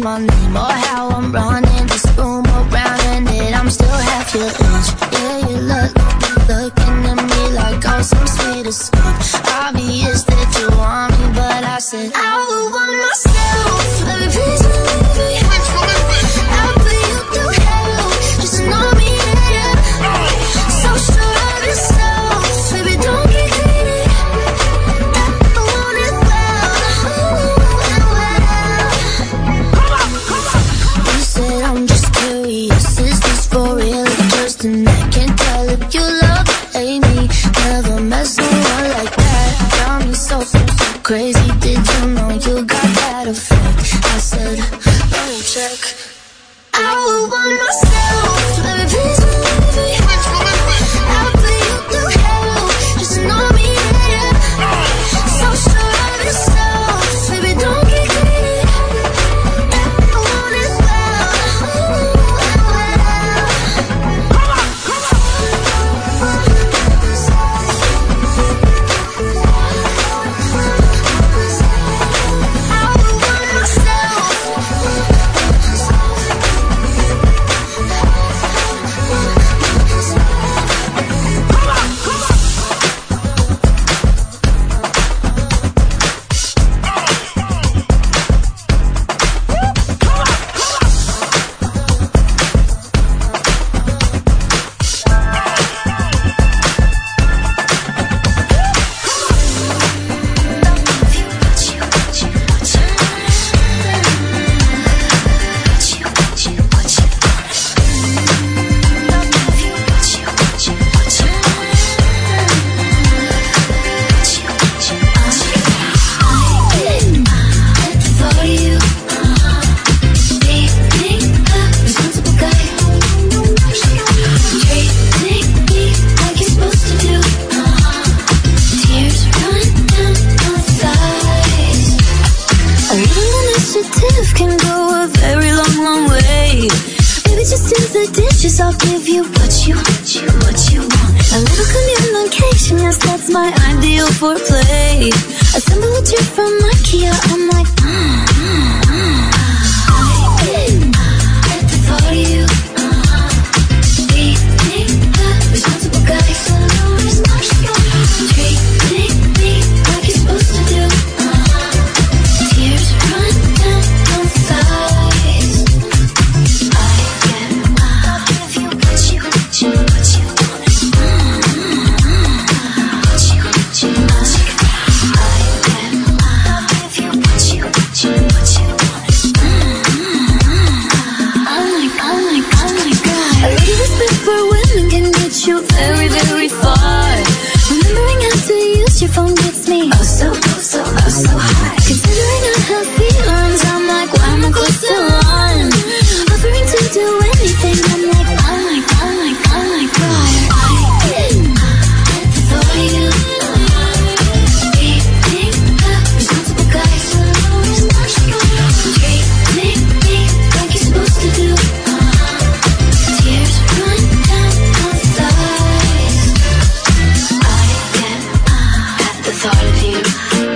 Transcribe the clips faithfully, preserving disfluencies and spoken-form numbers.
my name or how I'm running this room around and it. I'm still half your age. Yeah, you look, looking at me like I'm some sweet escape. Obvious that you want me, but I said I would want myself. Baby, please believe me. I'll put you through hell. Just know me, yeah. So sure of yourself. Baby, don't get greedy. I want it well. Ooh, and well. You said I'm just curious. Is this for real? Just a neck. Can't tell if you love or hate me. Never met someone like that. Got me so, so, so crazy. Did you know you got that effect? I said, let me check. I would want myself. Baby, please believe me. I'll put you through hell. Just know me, yeah. So sure of yourself. Baby, don't get greedy. I want it well. Ooh, and well. I would want myself. Can go a very long, long way. Baby, just do the dishes. I'll give you what you, what you, what you want. A little communication, yes, that's my ideal foreplay. Assemble a chair from IKEA. I'm like, mm, mm, mm. At the thought of you, uh-huh. Being the responsible guy, so it's not treating me like you're supposed to do. Uh-huh. Tears run down. Very, very far. Remembering how to use your phone gets me oh so, oh so, oh so high. Considering I have feelings, I'm like, why am I close to one? Offering to do anything, I'm like, oh my, oh my, oh my God. At the thought of you, being the responsible guy, so it's not treating me like you're supposed to do. Tears run down my thighs. I get uh, at the thought of you.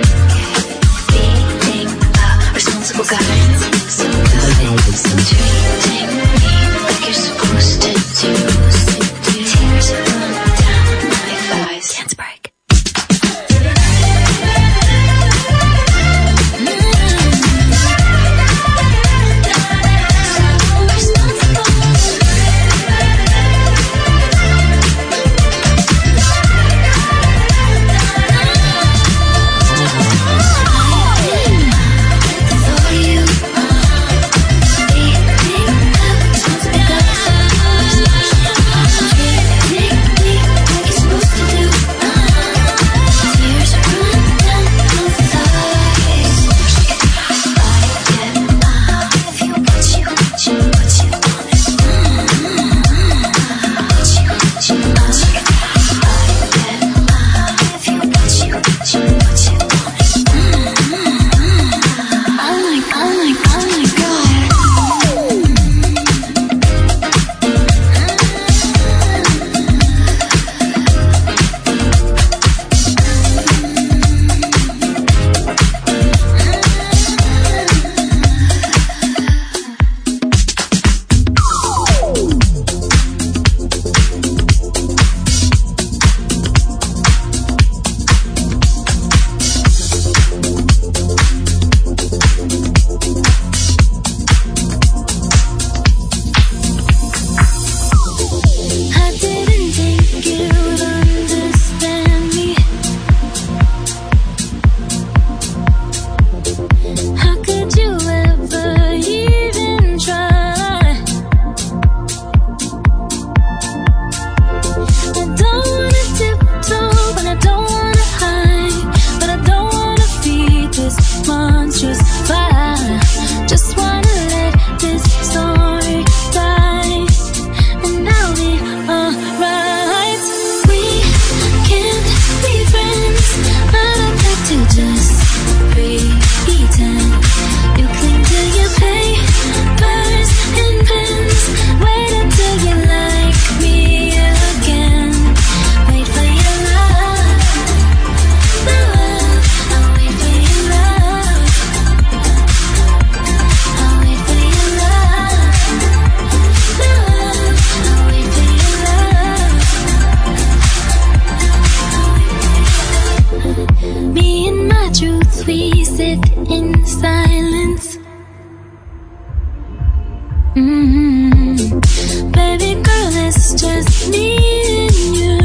sit in silence. Mm-hmm. Baby girl, it's just me and you.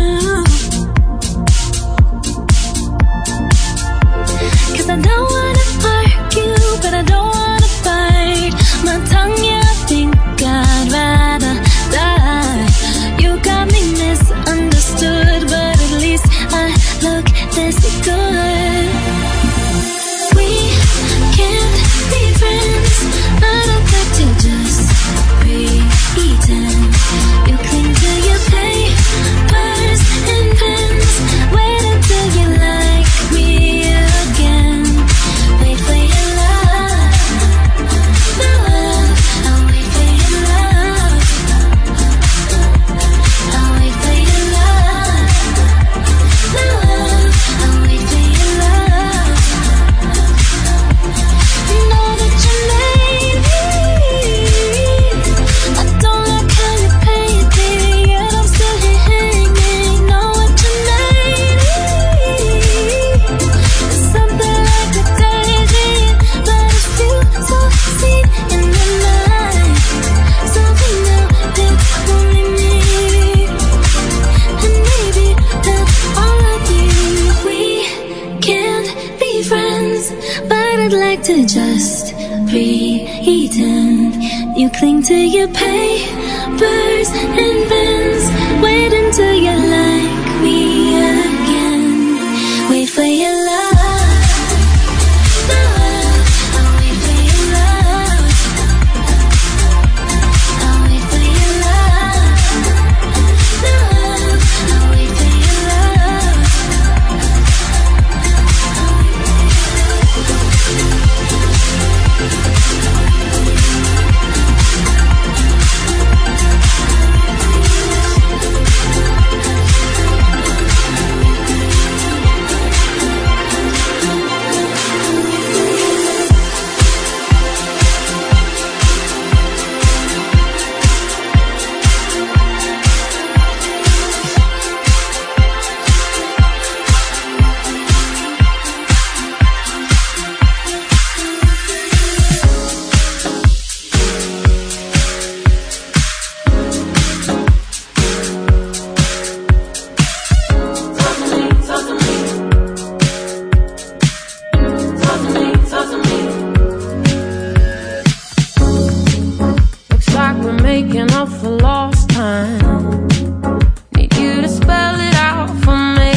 'Cause I don't wanna argue, but I don't wanna fight. My tongue, yeah, I think I'd rather die. You got me misunderstood, but at least I look this good. We can't be friends, but I'd like to just pretend. You cling to your papers and pens. Wait until you like me again. Wait for your love, no love. I'll wait for your love. I'll wait for your love, no love. I'll wait for your love. You know that you made me. I don't like how you paint me, yet I'm still here hanging. Know what you made me. It's something like a daydream, but it's you so seen in the night. Something new that's only maybe, and maybe that's all of you. We can't be friends, but I'd like to just pretend. You cling to your papers and pens. Wait until you like me again. Wait for your love, no love. I'll wait for your love. I'll wait for your love, no love. I'll wait for your love. Looks like we're making up for lost time. Need you to spell it out for me.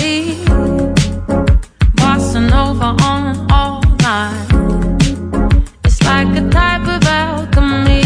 Bossing over on all night. It's like a type of alchemy.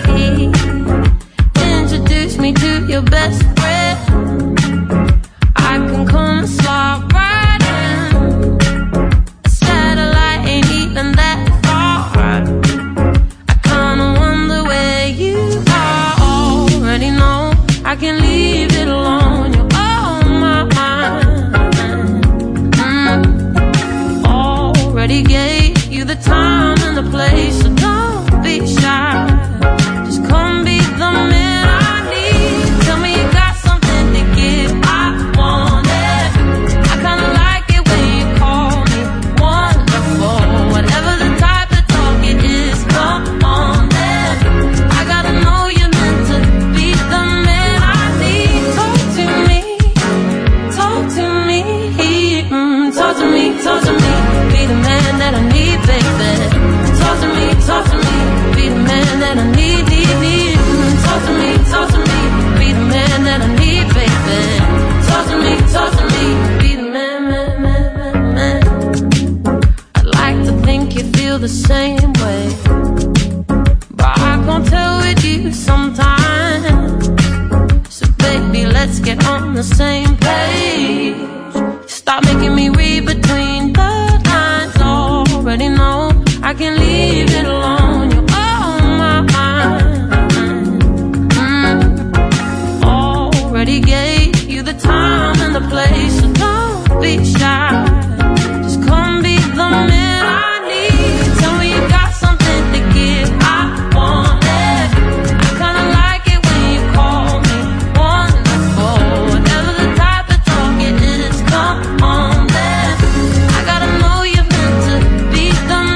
Introduce me to your best friend. I can come and slide right in. A satellite ain't even that far. I kinda wonder where you are. Already know I can leave it alone. You're on my mind. Mm. Already gave you the time and the place, so don't be shy. Just come be the man I need. Tell me you got something to give. I want it. I kinda like it when you call me wonderful. Whatever the type of talk it is, come on then. I gotta know you're meant to be the man I need. Talk to me, talk to me, mm, talk to me, talk to me. Be the man that I need, baby. Talk to me, talk to me. Be the man that I need, need, need. Mm, talk to me, talk to me. Be the man that I need, baby. Talk to me, talk to me. Be the man, man, man, man, man. I'd like to think you feel the same way, but I can't tell with you sometimes. So baby, let's get on the same page. Stop making me read between the lines. Already know I can leave it alone. You're on my mind. Mm. Already gave you the time and the place, so don't be shy. Just come be the man I need. Tell me you got something to give. I want it. I kinda like it when you call me wonderful. Whatever the type of talk it is, come on then. I gotta know you're meant to be the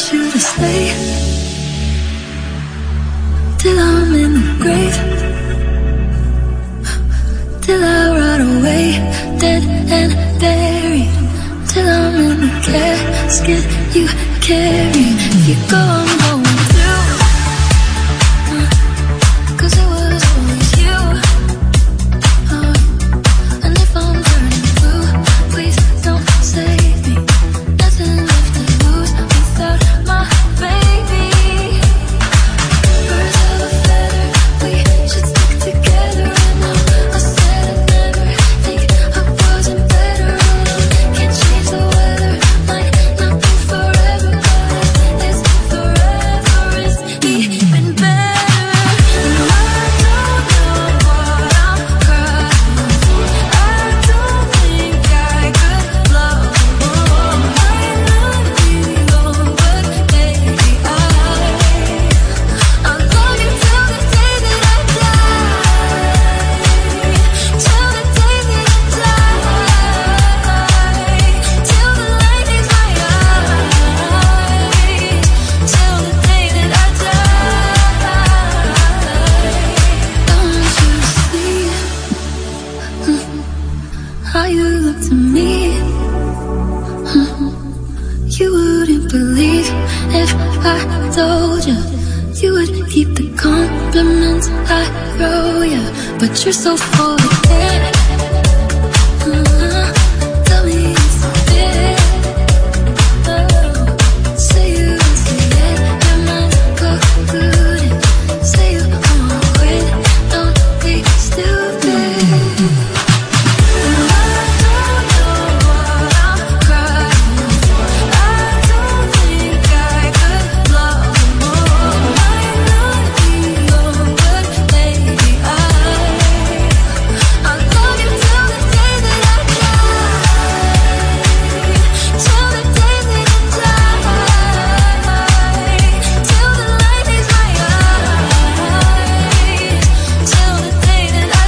you to stay till I'm in the grave, till I rot away, dead and buried, till I'm in the casket you carry. If you go, I'm going through, uh, cause it was always you, uh, and if I'm turning blue, please don't save me. Nothing left to lose without my baby. Birds of a feather, we should stick together. And now I said I'd never think I wasn't better alone. Can't change the weather, might not be forever, but it's forever is even better. And I don't know what I'm crying for. I don't think I could love more. Might not be long, but maybe I I'll love you till the day that I die, till the day that I die, till the light is my eyes, till the day that I die. I want you to see how you look to me. You wouldn't believe if I told you. You would keep the compliments I throw you, but you're so full of it. Uh-huh. Tell me if you did. Oh. Say you don't say it, your mind's polluted. Say you wanna quit, don't be stupid. And I don't know what I'm crying for. I don't think I could love more. Might not be long, but maybe I I'll love you till the day that I die, till the day that I die, till the light is my eyes, till the day that I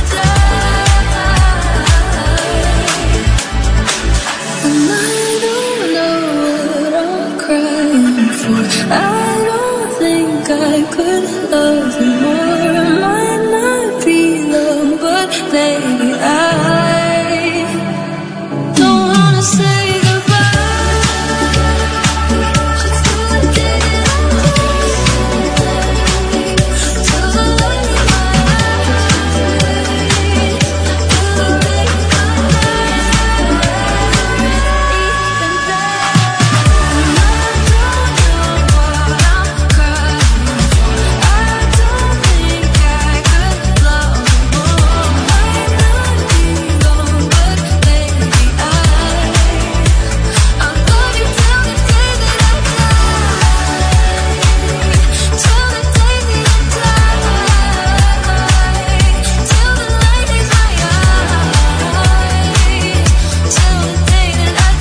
die. And I don't know what I'm crying for. I don't think I could love you more. It might not be long, but maybe I don't wanna say goodbye. Just till the day that I die, till the light is my eyes, till the day that I die. Even better. And I don't know what I'm crying for. I don't think I could love more. Might not be long, but maybe I I'll love you till the day that I die, till the day that I die, till the light is my eyes, till the day that I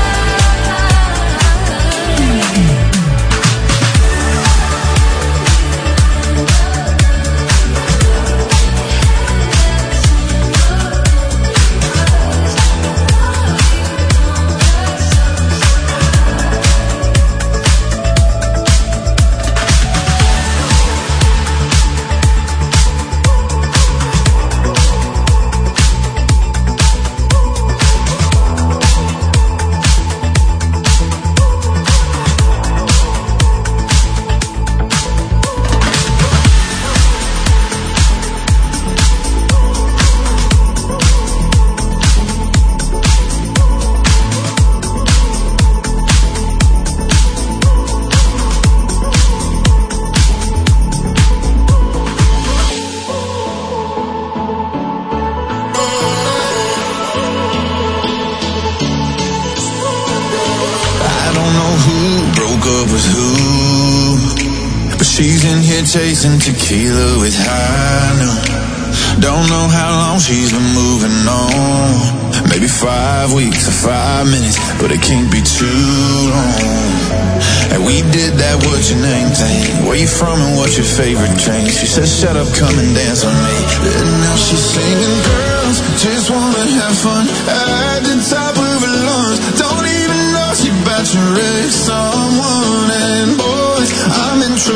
I don't know who broke up with who, but she's in here chasing tequila with high noon. Don't know how long she's been moving on. Maybe five weeks or five minutes, but it can't be too long. And we did that what's your name thing. Where you from and what's your favorite drink? She said shut up, come and dance with me. And now she's singing, girls just wanna have fun at the top of her lungs. Don't even know she about to wreck someone. And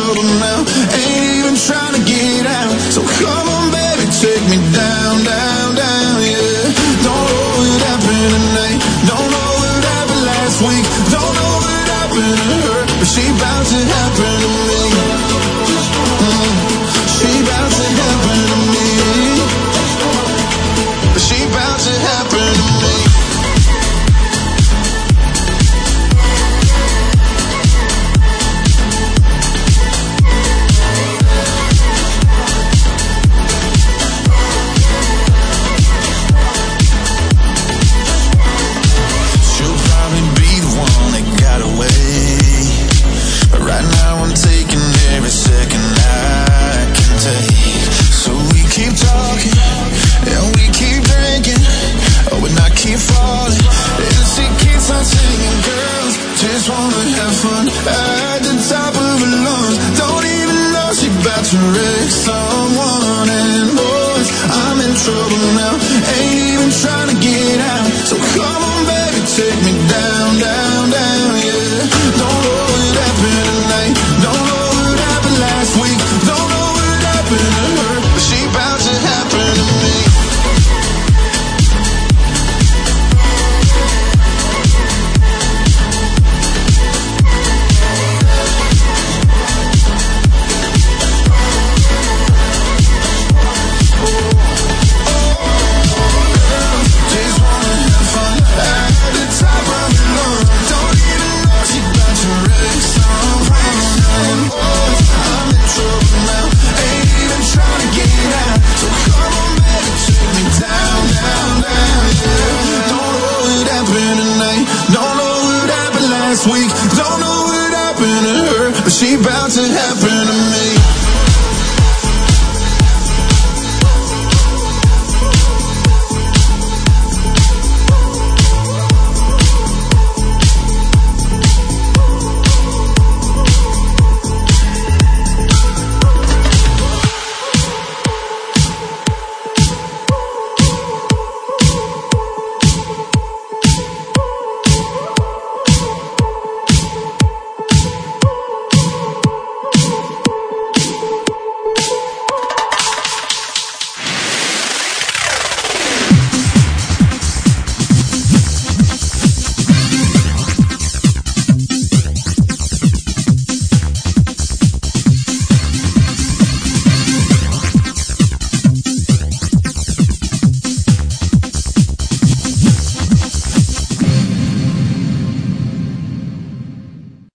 trouble now. Ain't even trying to get out. So come on, baby, take me down, down, down, yeah. Don't know what happened tonight. Don't know what happened last week. Don't know what happened to her, but she bout to happen to me. Mm. She bout to happen to me. But she bout to happen to me. Right now I'm taking every second I can take. So we keep talking and we keep drinking, oh, and I keep falling, and she keeps on singing. Girls just wanna have fun at the top of her lungs. Don't even know she about to wreck someone. And boys, I'm in trouble now. Ain't even trying to get out. So come on, baby, take me down, down, down, yeah. Don't know what happened tonight. Don't know what happened last week. Don't know what happened to her, but she bout to happen to me. Just wanna have fun at the top of the lungs. Don't even know she bout to wreck someone. I'm in trouble now. Ain't even trying to get out. So come on, baby, take me down, down, down, yeah. Don't know what happened tonight. Don't know what happened last week. Don't know what happened to her, but she bout to happen to me.